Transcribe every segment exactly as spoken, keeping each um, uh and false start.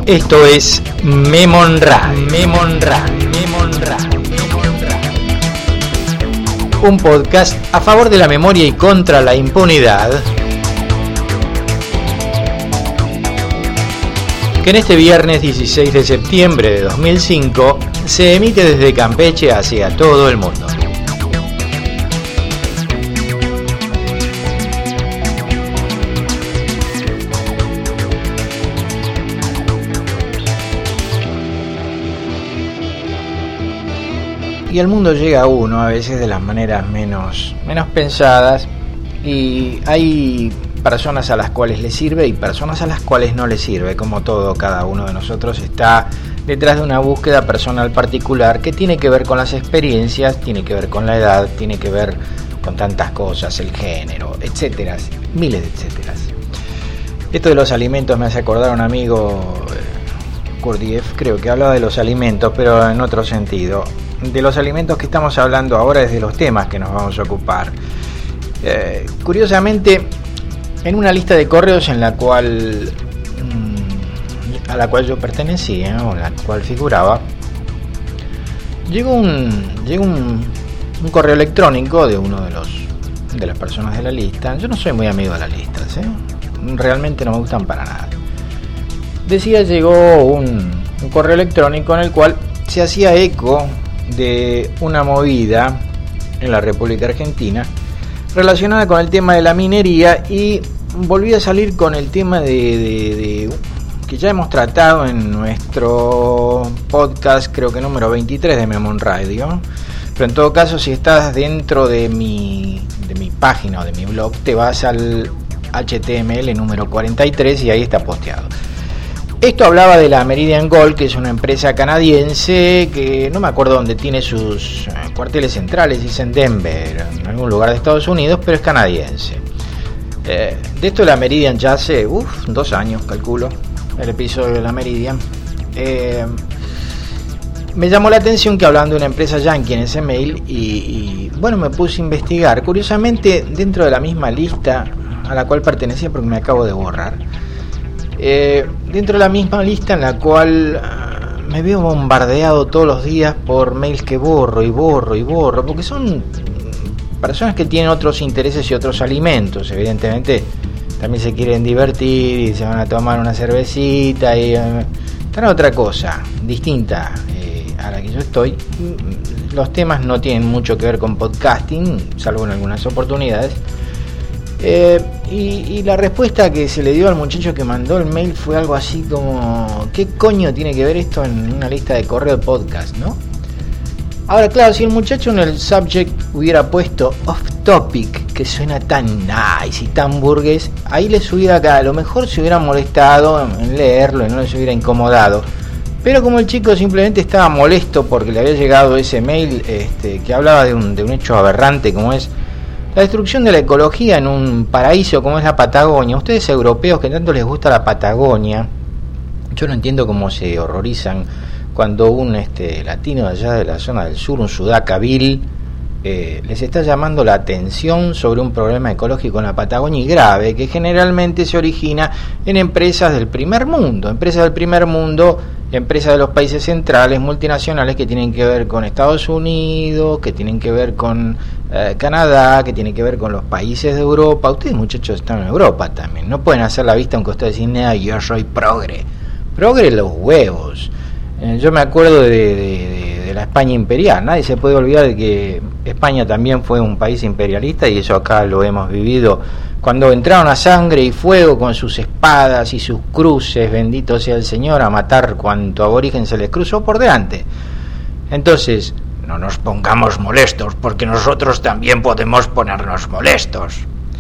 Esto es Memonra, Memonra, Memonra, Memonra. Un podcast a favor de la memoria y contra la impunidad, que en este viernes dieciséis de septiembre de dos mil cinco se emite desde Campeche hacia todo el mundo. Y al mundo llega uno a veces de las maneras menos, menos pensadas, y hay personas a las cuales le sirve y personas a las cuales no le sirve. Como todo, cada uno de nosotros está detrás de una búsqueda personal particular que tiene que ver con las experiencias, tiene que ver con la edad, tiene que ver con tantas cosas, el género, etcétera, miles de etcéteras. Esto de los alimentos me hace acordar a un amigo, Gurdjieff, creo que hablaba de los alimentos, pero en otro sentido. De los alimentos que estamos hablando ahora es de los temas que nos vamos a ocupar. Eh, curiosamente, en una lista de correos en la cual mmm, a la cual yo pertenecía, o en la cual figuraba, llegó un llegó un, un correo electrónico de uno de los de las personas de la lista. Yo no soy muy amigo de las listas, ¿eh? Realmente no me gustan para nada. Decía, llegó un, un correo electrónico en el cual se hacía eco de una movida en la República Argentina relacionada con el tema de la minería, y volví a salir con el tema de, de, de que ya hemos tratado en nuestro podcast, creo que número veintitrés de Memon Radio, pero en todo caso, si estás dentro de mi de mi página o de mi blog, te vas al H T M L número cuarenta y tres y ahí está posteado. Esto hablaba de la Meridian Gold, que es una empresa canadiense que no me acuerdo dónde tiene sus cuarteles centrales, dice en Denver, en algún lugar de Estados Unidos, pero es canadiense. Eh, de esto de la Meridian ya hace, uff, dos años, calculo, el episodio de la Meridian. Eh, me llamó la atención que hablaban de una empresa yankee en ese mail y, y bueno, me puse a investigar. Curiosamente, dentro de la misma lista a la cual pertenecía, porque me acabo de borrar, Eh, dentro de la misma lista en la cual uh, me veo bombardeado todos los días por mails que borro y borro y borro, porque son personas que tienen otros intereses y otros alimentos. Evidentemente también se quieren divertir y se van a tomar una cervecita y uh, están a otra cosa distinta eh, a la que yo estoy. Los temas no tienen mucho que ver con podcasting, salvo en algunas oportunidades. Eh, y, y la respuesta que se le dio al muchacho que mandó el mail fue algo así como: ¿qué coño tiene que ver esto en una lista de correo de podcast, no? Ahora, claro, si el muchacho en el subject hubiera puesto off topic, que suena tan nice y tan burgués, ahí les hubiera, a lo mejor se hubiera molestado en leerlo y no les hubiera incomodado. Pero como el chico simplemente estaba molesto porque le había llegado ese mail este, que hablaba de un, de un hecho aberrante como es la destrucción de la ecología en un paraíso como es la Patagonia. Ustedes europeos que tanto les gusta la Patagonia, yo no entiendo cómo se horrorizan cuando un este, latino de allá de la zona del sur, un sudaca vil, eh, les está llamando la atención sobre un problema ecológico en la Patagonia y grave, que generalmente se origina en empresas del primer mundo, empresas del primer mundo, empresas de los países centrales, multinacionales que tienen que ver con Estados Unidos, que tienen que ver con eh, Canadá, que tienen que ver con los países de Europa. Ustedes, muchachos, están en Europa también, no pueden hacer la vista aunque ustedes dicen, no, yo soy progre, progre los huevos. Eh, yo me acuerdo de, de, de, de la España imperial, nadie se puede olvidar de que España también fue un país imperialista, y eso acá lo hemos vivido cuando entraron a sangre y fuego con sus espadas y sus cruces, bendito sea el Señor, a matar cuanto aborigen se les cruzó por delante. Entonces, no nos pongamos molestos, porque nosotros también podemos ponernos molestos.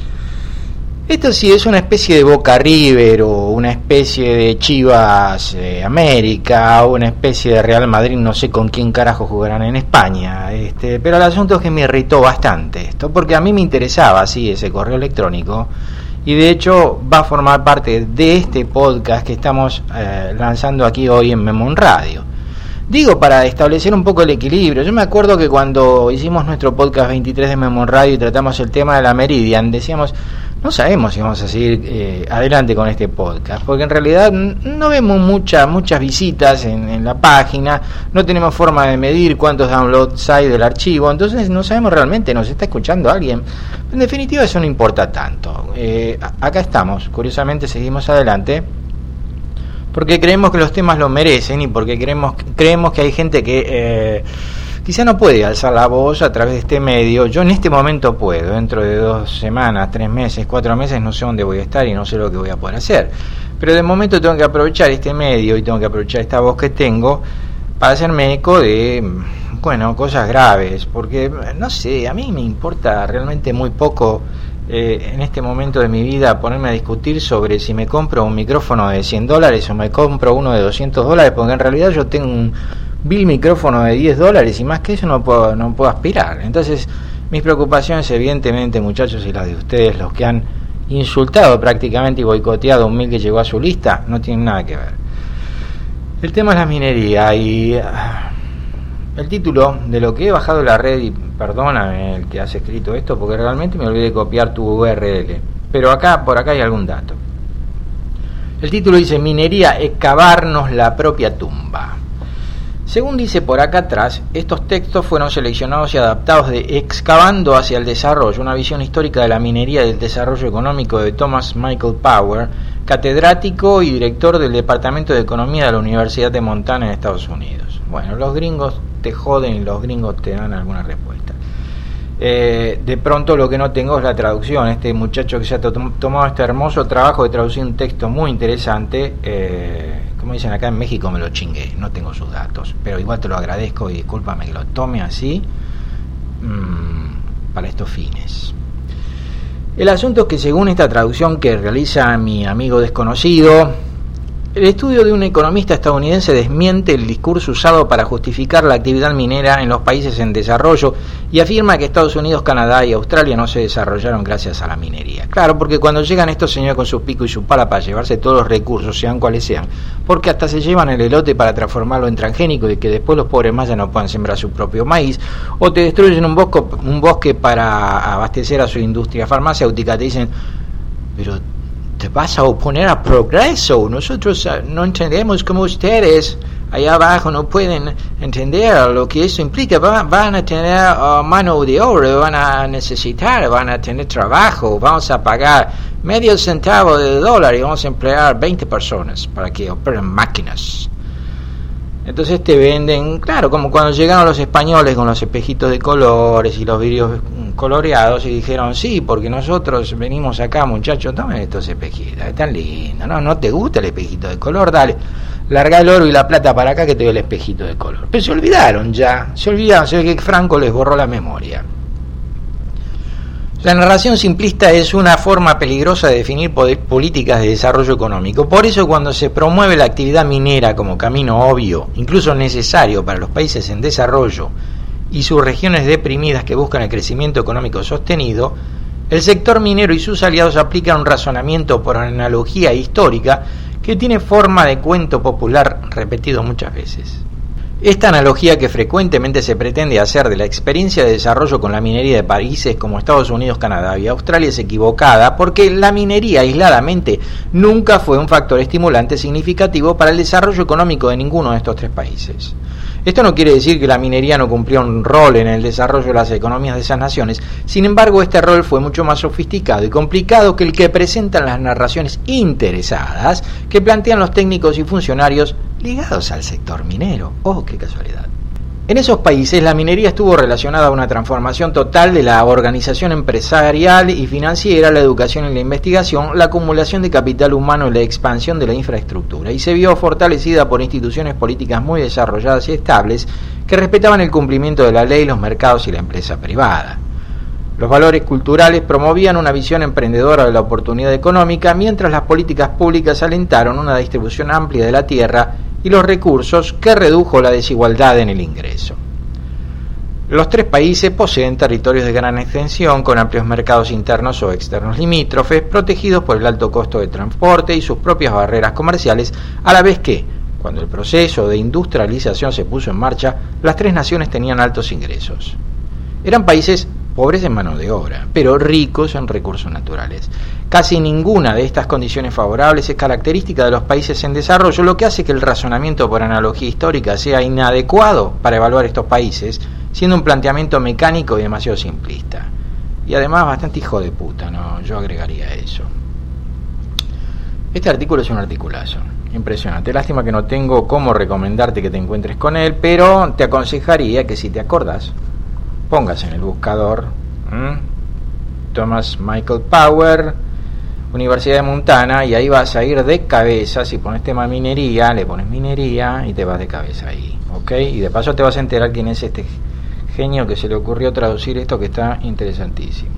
Esto sí es una especie de Boca River, o una especie de Chivas eh, América, o una especie de Real Madrid, no sé con quién carajo jugarán en España, este, pero el asunto es que me irritó bastante esto, porque a mí me interesaba, sí, ese correo electrónico, y de hecho va a formar parte de este podcast que estamos eh, lanzando aquí hoy en Memon Radio. Digo, para establecer un poco el equilibrio. Yo me acuerdo que cuando hicimos nuestro podcast veintitrés de Memon Radio y tratamos el tema de la Meridian, decíamos, no sabemos si vamos a seguir eh, adelante con este podcast, porque en realidad no vemos muchas muchas visitas en, en la página, no tenemos forma de medir cuántos downloads hay del archivo, entonces no sabemos realmente, nos está escuchando alguien. En definitiva, eso no importa tanto. Eh, acá estamos, curiosamente seguimos adelante, porque creemos que los temas lo merecen y porque creemos, creemos que hay gente que eh, quizá no puede alzar la voz a través de este medio. Yo en este momento puedo, dentro de dos semanas, tres meses, cuatro meses, no sé dónde voy a estar y no sé lo que voy a poder hacer. Pero de momento tengo que aprovechar este medio y tengo que aprovechar esta voz que tengo para hacerme eco de, bueno, cosas graves, porque, no sé, a mí me importa realmente muy poco eh, en este momento de mi vida ponerme a discutir sobre si me compro un micrófono de cien dólares o me compro uno de doscientos dólares, porque en realidad yo tengo un vil micrófono de diez dólares y más que eso no puedo, no puedo aspirar. Entonces mis preocupaciones, evidentemente, muchachos, y las de ustedes, los que han insultado prácticamente y boicoteado a un mil que llegó a su lista, no tienen nada que ver. El tema es la minería y uh, el título de lo que he bajado de la red, y perdóname el que has escrito esto porque realmente me olvidé de copiar tu U R L, pero acá, por acá hay algún dato. El título dice: minería, excavarnos la propia tumba. Según dice por acá atrás, estos textos fueron seleccionados y adaptados de Excavando hacia el Desarrollo, una visión histórica de la minería y del desarrollo económico, de Thomas Michael Power, catedrático y director del Departamento de Economía de la Universidad de Montana en Estados Unidos. Bueno, los gringos te joden y los gringos te dan alguna respuesta. Eh, de pronto lo que no tengo es la traducción. Este muchacho que se ha to- tomado este hermoso trabajo de traducir un texto muy interesante, eh, como dicen acá en México, me lo chingué, no tengo sus datos, pero igual te lo agradezco y discúlpame que lo tome así mmm, para estos fines. El asunto es que, según esta traducción que realiza mi amigo desconocido, el estudio de un economista estadounidense desmiente el discurso usado para justificar la actividad minera en los países en desarrollo y afirma que Estados Unidos, Canadá y Australia no se desarrollaron gracias a la minería. Claro, porque cuando llegan estos señores con su pico y su pala para llevarse todos los recursos, sean cuales sean, porque hasta se llevan el elote para transformarlo en transgénico y que después los pobres mayas no puedan sembrar su propio maíz, o te destruyen un bosque, un bosque para abastecer a su industria farmacéutica, te dicen, pero te vas a oponer a progreso, nosotros uh, no entendemos como ustedes allá abajo no pueden entender lo que eso implica, van, van a tener uh, mano de obra, van a necesitar, van a tener trabajo, vamos a pagar medio centavo de dólar y vamos a emplear veinte personas para que operen máquinas. Entonces te venden, claro, como cuando llegaron los españoles con los espejitos de colores y los vidrios coloreados y dijeron, sí, porque nosotros venimos acá, muchachos, tomen estos espejitos, están lindos, no, no te gusta el espejito de color, dale, larga el oro y la plata para acá que te doy el espejito de color. Pero se olvidaron ya, se olvidaron, se ve que Franco les borró la memoria. La narración simplista es una forma peligrosa de definir políticas de desarrollo económico. Por eso, cuando se promueve la actividad minera como camino obvio, incluso necesario para los países en desarrollo y sus regiones deprimidas que buscan el crecimiento económico sostenido, el sector minero y sus aliados aplican un razonamiento por analogía histórica que tiene forma de cuento popular repetido muchas veces. Esta analogía que frecuentemente se pretende hacer de la experiencia de desarrollo con la minería de países como Estados Unidos, Canadá y Australia es equivocada, porque la minería aisladamente nunca fue un factor estimulante significativo para el desarrollo económico de ninguno de estos tres países. Esto no quiere decir que la minería no cumplió un rol en el desarrollo de las economías de esas naciones. Sin embargo, este rol fue mucho más sofisticado y complicado que el que presentan las narraciones interesadas que plantean los técnicos y funcionarios ligados al sector minero. ¡Oh, qué casualidad! En esos países la minería estuvo relacionada a una transformación total de la organización empresarial y financiera, la educación y la investigación, la acumulación de capital humano y la expansión de la infraestructura, y se vio fortalecida por instituciones políticas muy desarrolladas y estables que respetaban el cumplimiento de la ley, los mercados y la empresa privada. Los valores culturales promovían una visión emprendedora de la oportunidad económica, mientras las políticas públicas alentaron una distribución amplia de la tierra y los recursos que redujo la desigualdad en el ingreso. Los tres países poseen territorios de gran extensión con amplios mercados internos o externos limítrofes, protegidos por el alto costo de transporte y sus propias barreras comerciales, a la vez que, cuando el proceso de industrialización se puso en marcha, las tres naciones tenían altos ingresos. Eran países pobres en mano de obra, pero ricos en recursos naturales. Casi ninguna de estas condiciones favorables es característica de los países en desarrollo, lo que hace que el razonamiento por analogía histórica sea inadecuado para evaluar estos países, siendo un planteamiento mecánico y demasiado simplista. Y además bastante hijo de puta, ¿no? Yo agregaría eso. Este artículo es un articulazo, impresionante. Lástima que no tengo cómo recomendarte que te encuentres con él, pero te aconsejaría que si te acordás, pongas en el buscador ¿m? Thomas Michael Power, Universidad de Montana, y ahí vas a ir de cabeza. Si pones tema minería, le pones minería y te vas de cabeza ahí, ¿ok? Y de paso te vas a enterar quién es este genio que se le ocurrió traducir esto, que está interesantísimo.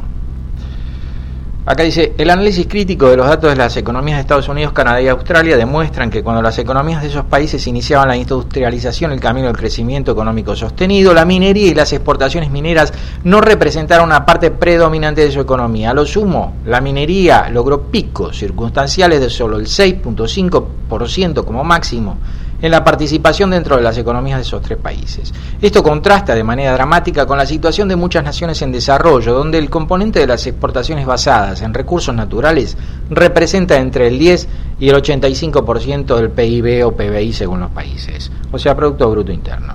Acá dice: el análisis crítico de los datos de las economías de Estados Unidos, Canadá y Australia demuestran que cuando las economías de esos países iniciaban la industrialización, el camino del crecimiento económico sostenido, la minería y las exportaciones mineras no representaron una parte predominante de su economía. A lo sumo, la minería logró picos circunstanciales de solo el seis punto cinco por ciento como máximo en la participación dentro de las economías de esos tres países. Esto contrasta de manera dramática con la situación de muchas naciones en desarrollo, donde el componente de las exportaciones basadas en recursos naturales representa entre el diez y el ochenta y cinco por ciento del P I B o P B I según los países, o sea, Producto Bruto Interno,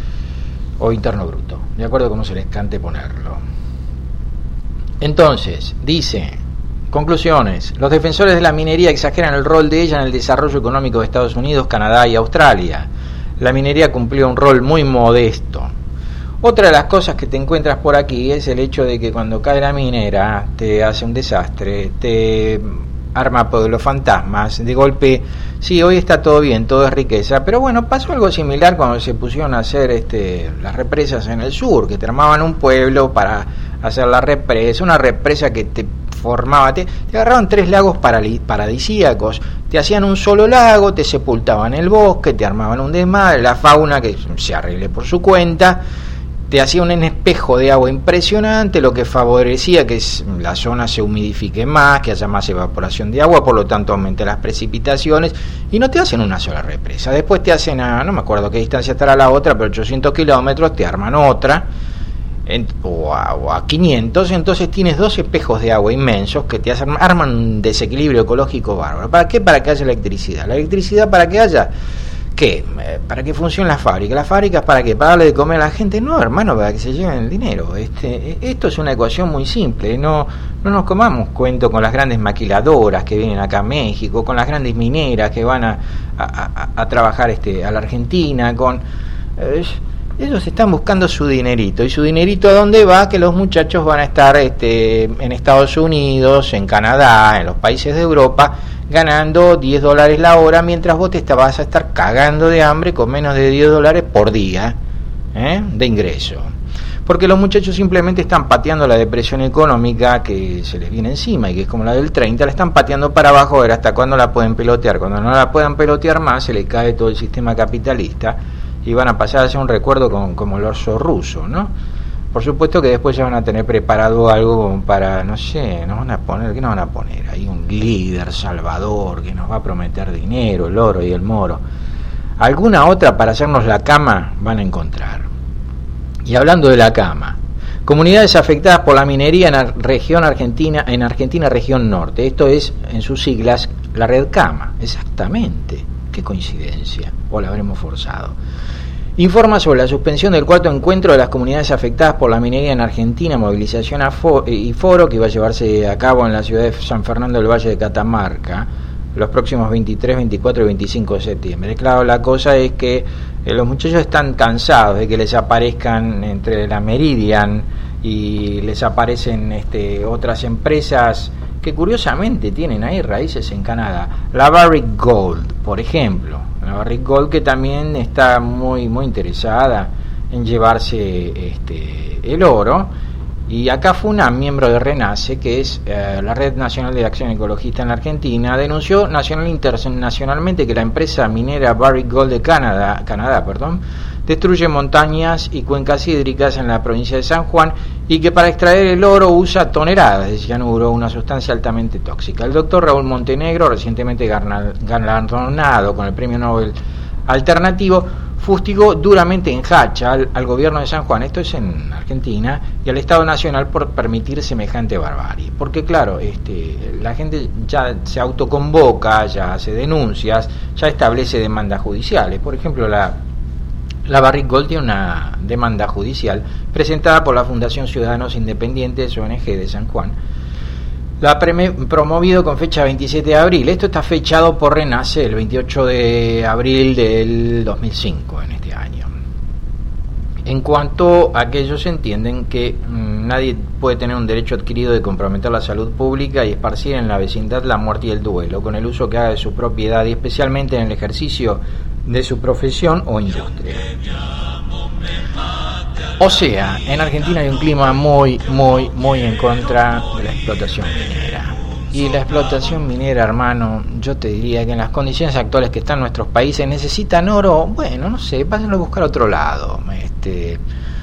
o Interno Bruto, de acuerdo a cómo se les cante ponerlo. Entonces, dice: conclusiones. Los defensores de la minería exageran el rol de ella en el desarrollo económico de Estados Unidos, Canadá y Australia. La minería cumplió un rol muy modesto. Otra de las cosas que te encuentras por aquí es el hecho de que cuando cae la minera te hace un desastre, te arma pueblos fantasmas, de golpe, sí, hoy está todo bien, todo es riqueza, pero bueno, pasó algo similar cuando se pusieron a hacer este, las represas en el sur, que te armaban un pueblo para hacer la represa, una represa que te formaba, te, te agarraban tres lagos paradisíacos, te hacían un solo lago, te sepultaban el bosque, te armaban un desmadre, la fauna que se arregle por su cuenta, te hacía un espejo de agua impresionante, lo que favorecía que la zona se humidifique más, que haya más evaporación de agua, por lo tanto aumente las precipitaciones, y no te hacen una sola represa, después te hacen a, no me acuerdo qué distancia estará la otra, pero ochocientos kilómetros, te arman otra, en, o, a, o a quinientos, entonces tienes dos espejos de agua inmensos que te hacen, arman un desequilibrio ecológico bárbaro. ¿Para qué? Para que haya electricidad. La electricidad, ¿para que haya? ¿Qué? ¿Para que funcione la fábrica? ¿Las fábricas para qué? ¿Para darle de comer a la gente? No, hermano, para que se lleven el dinero. Este, esto es una ecuación muy simple. No, no nos comamos cuento con las grandes maquiladoras que vienen acá a México, con las grandes mineras que van a, a, a, a trabajar este, a la Argentina, con... Eh, ellos están buscando su dinerito. ¿Y su dinerito a dónde va? Que los muchachos van a estar este, en Estados Unidos, en Canadá, en los países de Europa, ganando diez dólares la hora, mientras vos te vas a estar cagando de hambre con menos de diez dólares por día ¿eh? de ingreso. Porque los muchachos simplemente están pateando la depresión económica que se les viene encima, y que es como la del treinta, la están pateando para abajo, a ver hasta cuándo la pueden pelotear. Cuando no la puedan pelotear más, se les cae todo el sistema capitalista y van a pasar a ser un recuerdo con, como el orso ruso, ¿no? Por supuesto que después ya van a tener preparado algo para, no sé, nos van a poner, ¿qué nos van a poner? Ahí un líder salvador que nos va a prometer dinero, el oro y el moro. Alguna otra para hacernos la cama van a encontrar. Y hablando de la cama, comunidades afectadas por la minería en la región argentina, en Argentina región norte, esto es en sus siglas la Red Cama, exactamente. Qué coincidencia, o la habremos forzado. Informa sobre la suspensión del cuarto encuentro de las comunidades afectadas por la minería en Argentina, movilización a fo- y foro que iba a llevarse a cabo en la ciudad de San Fernando del Valle de Catamarca los próximos veintitrés, veinticuatro y veinticinco de septiembre. Claro, la cosa es que eh, los muchachos están cansados de que les aparezcan entre la Meridian y les aparecen este, otras empresas que curiosamente tienen ahí raíces en Canadá. La Barrick Gold, por ejemplo. La Barrick Gold, que también está muy muy interesada en llevarse este, el oro. Y acá fue una miembro de RENACE, que es eh, la Red Nacional de Acción Ecologista en la Argentina, denunció nacional e internacionalmente que la empresa minera Barrick Gold de Canadá, Canadá perdón, destruye montañas y cuencas hídricas en la provincia de San Juan, y que para extraer el oro usa toneladas de cianuro, una sustancia altamente tóxica. El doctor Raúl Montenegro, recientemente galardonado con el Premio Nobel Alternativo, fustigó duramente en Hacha al, al gobierno de San Juan, esto es en Argentina, y al Estado Nacional por permitir semejante barbarie. Porque claro, este, la gente ya se autoconvoca, ya hace denuncias, ya establece demandas judiciales. Por ejemplo, la, la Barrick Gold tiene una demanda judicial presentada por la Fundación Ciudadanos Independientes, O N G de San Juan. La ha promovido con fecha veintisiete de abril. Esto está fechado por Renace el veintiocho de abril del dos mil cinco, en este año. En cuanto a que ellos entienden que mmm, nadie puede tener un derecho adquirido de comprometer la salud pública y esparcir en la vecindad la muerte y el duelo, con el uso que haga de su propiedad y especialmente en el ejercicio de su profesión o industria. O sea, en Argentina hay un clima muy, muy, muy en contra de la explotación minera. Y la explotación minera, hermano, yo te diría que en las condiciones actuales que están nuestros países necesitan oro. Bueno, no sé, pásenlo a buscar a otro lado. Este,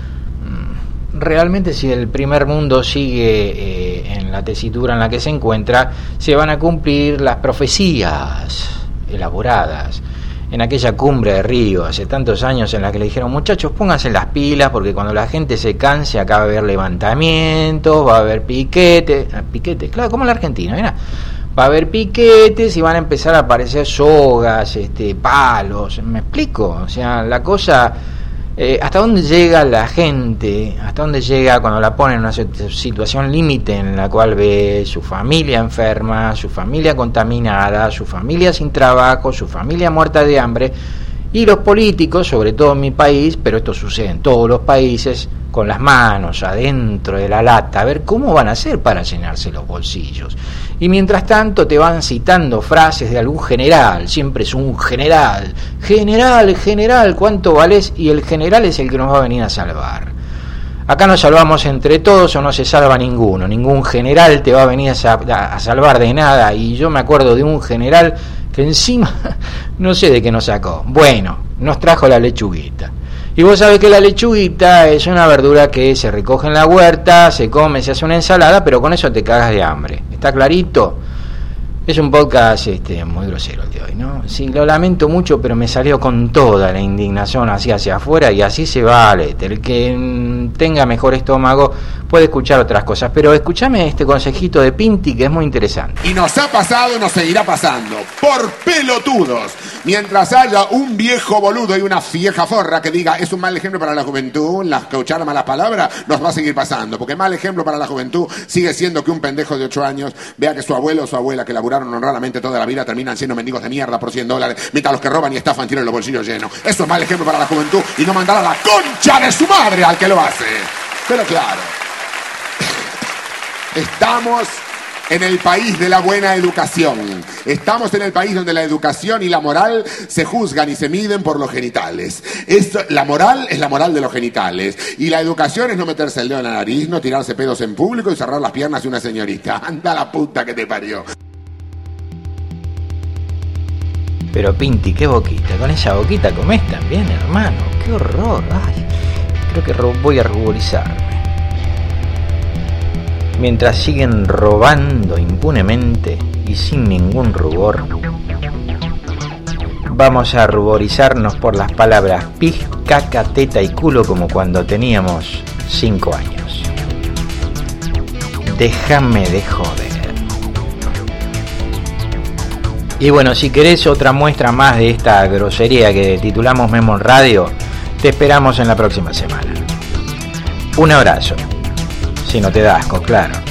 realmente si el primer mundo sigue eh, en la tesitura en la que se encuentra, se van a cumplir las profecías elaboradas en aquella cumbre de Río hace tantos años, en la que le dijeron: muchachos, pónganse las pilas porque cuando la gente se canse acá va a haber levantamientos, va a haber piquetes, piquetes, claro, como en la Argentina, ¿verdad? Va a haber piquetes y van a empezar a aparecer sogas, este, palos, ¿me explico? O sea, la cosa, eh, hasta dónde llega la gente, hasta dónde llega cuando la pone en una situación límite en la cual ve su familia enferma, su familia contaminada, su familia sin trabajo, su familia muerta de hambre, y los políticos, sobre todo en mi país, pero esto sucede en todos los países, con las manos adentro de la lata, a ver cómo van a hacer para llenarse los bolsillos. Y mientras tanto te van citando frases de algún general, siempre es un general, general, general, ¿cuánto valés? Y el general es el que nos va a venir a salvar. Acá nos salvamos entre todos o no se salva ninguno, ningún general te va a venir a, a salvar de nada. Y yo me acuerdo de un general que encima, no sé de qué nos sacó, bueno, nos trajo la lechuguita. Y vos sabés que la lechuguita es una verdura que se recoge en la huerta, se come, se hace una ensalada, pero con eso te cagas de hambre. ¿Está clarito? Es un podcast este, muy grosero el de hoy, ¿no? Sí, lo lamento mucho, pero me salió con toda la indignación así hacia afuera, y así se vale. El que mm, tenga mejor estómago puede escuchar otras cosas, pero escúchame este consejito de Pinti que es muy interesante. Y nos ha pasado y nos seguirá pasando, por pelotudos. Mientras haya un viejo boludo y una vieja forra que diga es un mal ejemplo para la juventud, la escuchar malas palabras, nos va a seguir pasando, porque mal ejemplo para la juventud sigue siendo que un pendejo de ocho años vea que su abuelo o su abuela que laburaron honradamente toda la vida terminan siendo mendigos de mierda por cien dólares, mientras los que roban y estafan tienen los bolsillos llenos. Eso es mal ejemplo para la juventud y no mandar a la concha de su madre al que lo hace. Pero claro, estamos en el país de la buena educación. Estamos en el país donde la educación y la moral se juzgan y se miden por los genitales. Esto, la moral es la moral de los genitales. Y la educación es no meterse el dedo en la nariz, no tirarse pedos en público y cerrar las piernas de una señorita. Anda la puta que te parió. Pero Pinti, qué boquita, con esa boquita comés también, hermano, qué horror. Ay, creo que ro- voy a ruborizarme. Mientras siguen robando impunemente y sin ningún rubor, vamos a ruborizarnos por las palabras pis, caca, teta y culo como cuando teníamos cinco años. Déjame de joder. Y bueno, si querés otra muestra más de esta grosería que titulamos Memo en Radio, te esperamos en la próxima semana. Un abrazo. Si no te da asco, claro.